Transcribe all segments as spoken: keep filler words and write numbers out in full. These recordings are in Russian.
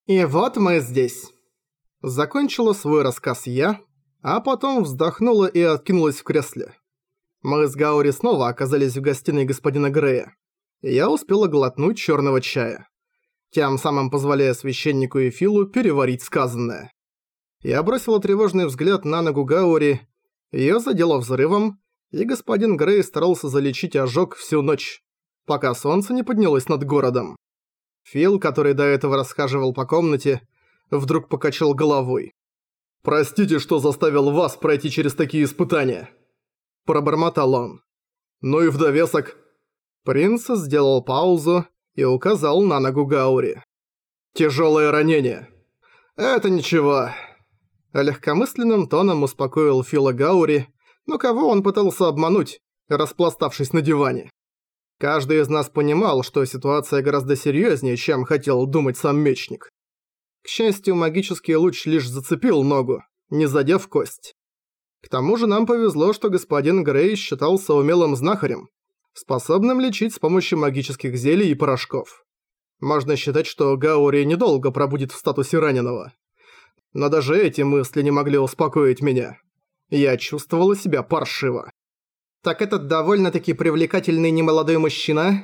И вот мы здесь. Закончила свой рассказ я, а потом вздохнула и откинулась в кресле. Мы с Гаори снова оказались в гостиной господина Грея. И я успела глотнуть черного чая, тем самым позволяя священнику и Филу переварить сказанное. Я бросила тревожный взгляд на ногу Гаори, её задело взрывом, и господин Грей старался залечить ожог всю ночь, пока солнце не поднялось над городом. Фил, который до этого расхаживал по комнате, вдруг покачал головой. «Простите, что заставил вас пройти через такие испытания», – пробормотал он. «Ну и в довесок». Принц сделал паузу и указал на ногу Гаори. «Тяжёлое ранение». «Это ничего». Легкомысленным тоном успокоил Фила Гаори, но кого он пытался обмануть, распластавшись на диване? Каждый из нас понимал, что ситуация гораздо серьезнее, чем хотел думать сам мечник. К счастью, магический луч лишь зацепил ногу, не задев кость. К тому же нам повезло, что господин Грей считался умелым знахарем, способным лечить с помощью магических зелий и порошков. Можно считать, что Гаори недолго пробудет в статусе раненого. Но даже эти мысли не могли успокоить меня. Я чувствовала себя паршиво. «Так этот довольно-таки привлекательный немолодой мужчина?»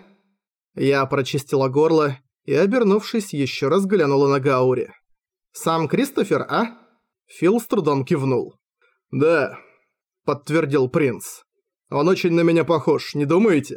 Я прочистила горло и, обернувшись, еще раз глянула на Гаори. «Сам Кристофер, а?» Фил с трудом кивнул. «Да», — подтвердил принц. «Он очень на меня похож, не думаете?»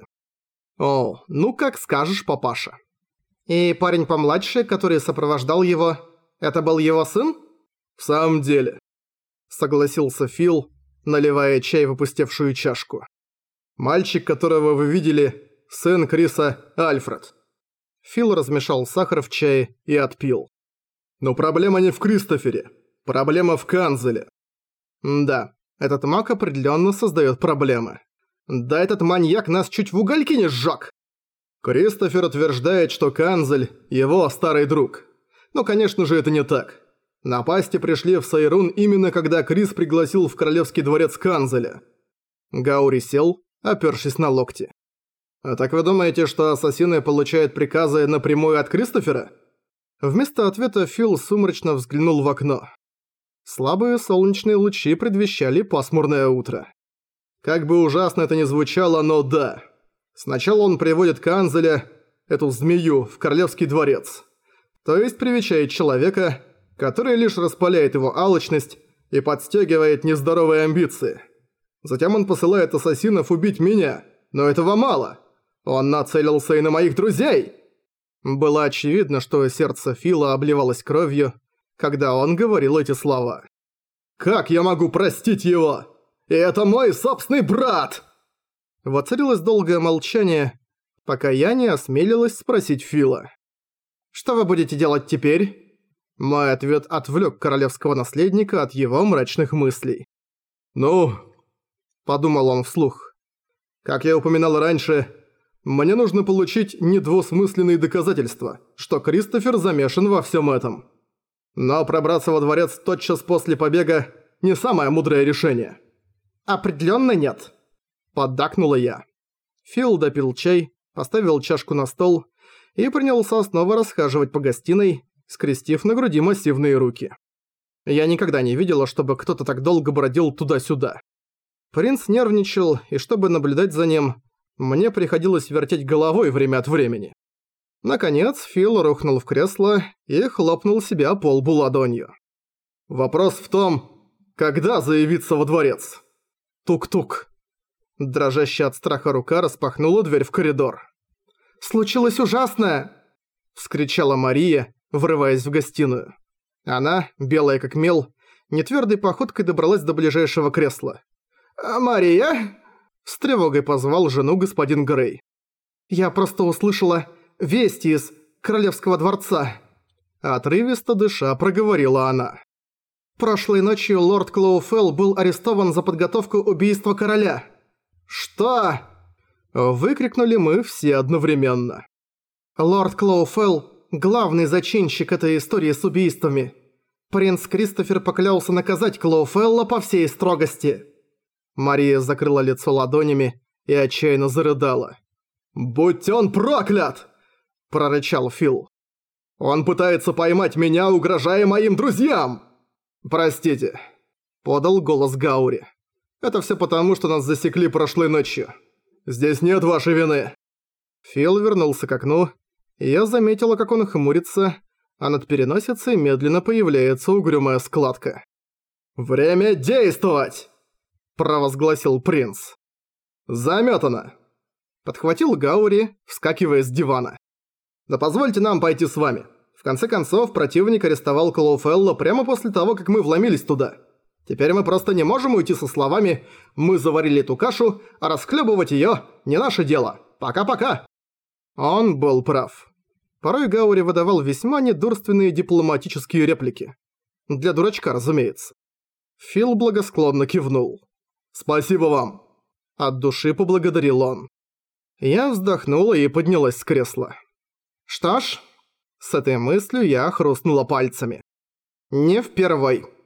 «О, ну как скажешь, папаша». «И парень помладше, который сопровождал его, это был его сын?» «В самом деле», — согласился Фил, наливая чай в опустевшую чашку. «Мальчик, которого вы видели, сын Криса Альфред». Фил размешал сахар в чае и отпил. «Но проблема не в Кристофере. Проблема в Канзеле». «Да, этот маг определенно создает проблемы. Да этот маньяк нас чуть в угольки не сжёг». Кристофер утверждает, что Канзель – его старый друг. Но, конечно же, это не так. Напасти пришли в Сайрун именно когда Крис пригласил в королевский дворец Канзеля. Гаори сел, опёршись на локти. «А так вы думаете, что ассасины получают приказы напрямую от Кристофера?» Вместо ответа Фил сумрачно взглянул в окно. Слабые солнечные лучи предвещали пасмурное утро. Как бы ужасно это ни звучало, но да. Сначала он приводит Канзеля, эту змею, в королевский дворец. То есть привечает человека, который лишь распаляет его алчность и подстегивает нездоровые амбиции. Затем он посылает ассасинов убить меня, но этого мало. Он нацелился и на моих друзей. Было очевидно, что сердце Фила обливалось кровью, когда он говорил эти слова. «Как я могу простить его? И это мой собственный брат!» Воцарилось долгое молчание, пока я не осмелилась спросить Фила. «Что вы будете делать теперь?» Мой ответ отвлек королевского наследника от его мрачных мыслей. «Ну...» – подумал он вслух. «Как я упоминал раньше, мне нужно получить недвусмысленные доказательства, что Кристофер замешан во всем этом. Но пробраться во дворец тотчас после побега – не самое мудрое решение». «Определенно нет», – поддакнула я. Фил допил чай, поставил чашку на стол и принялся снова расхаживать по гостиной, скрестив на груди массивные руки. Я никогда не видела, чтобы кто-то так долго бродил туда-сюда. Принц нервничал, и чтобы наблюдать за ним, мне приходилось вертеть головой время от времени. Наконец, Фил рухнул в кресло и хлопнул себя по лбу ладонью. «Вопрос в том, когда заявиться во дворец?» Тук-тук. Дрожащая от страха рука распахнула дверь в коридор. «Случилось ужасное!» – вскричала Мария, врываясь в гостиную. Она, белая как мел, нетвёрдой походкой добралась до ближайшего кресла. «Мария?» – с тревогой позвал жену господин Грей. «Я просто услышала вести из королевского дворца», – отрывисто дыша проговорила она. «Прошлой ночью лорд Клоуфелл был арестован за подготовку убийства короля». «Что?» – выкрикнули мы все одновременно. «Лорд Клоуфелл – главный зачинщик этой истории с убийствами. Принц Кристофер поклялся наказать Клоуфелла по всей строгости». Мария закрыла лицо ладонями и отчаянно зарыдала. «Будь он проклят!» – прорычал Фил. Он пытается поймать меня, угрожая моим друзьям!» «Простите», — подал голос Гаури. «Это все потому, что нас засекли прошлой ночью. Здесь нет вашей вины». Фил вернулся к окну, и я заметила, как он хмурится, а над переносицей медленно появляется угрюмая складка. «Время действовать!» – провозгласил принц. «Замётано!» – подхватил Гаури, вскакивая с дивана. «Да позвольте нам пойти с вами. В конце концов, противник арестовал Клоуфелла прямо после того, как мы вломились туда. Теперь мы просто не можем уйти со словами «Мы заварили эту кашу, а расхлебывать её не наше дело. Пока-пока!» Он был прав. Порой Гаури выдавал весьма недурственные дипломатические реплики. Для дурачка, разумеется. Фил благосклонно кивнул. «Спасибо вам!» От души поблагодарил он. Я вздохнула и поднялась с кресла. Что ж, с этой мыслью я хрустнула пальцами. Не впервой.